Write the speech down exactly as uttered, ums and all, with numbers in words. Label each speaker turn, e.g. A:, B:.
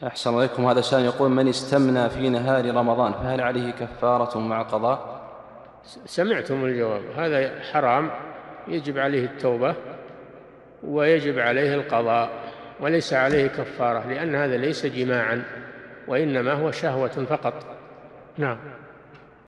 A: أحسن عليكم. هذا سائل يقول: من استمنى في نهار رمضان فهل عليه كفارة مع قضاء؟
B: سمعتم الجواب، هذا حرام، يجب عليه التوبة ويجب عليه القضاء، وليس عليه كفارة، لأن هذا ليس جماعا وإنما هو شهوة فقط. نعم.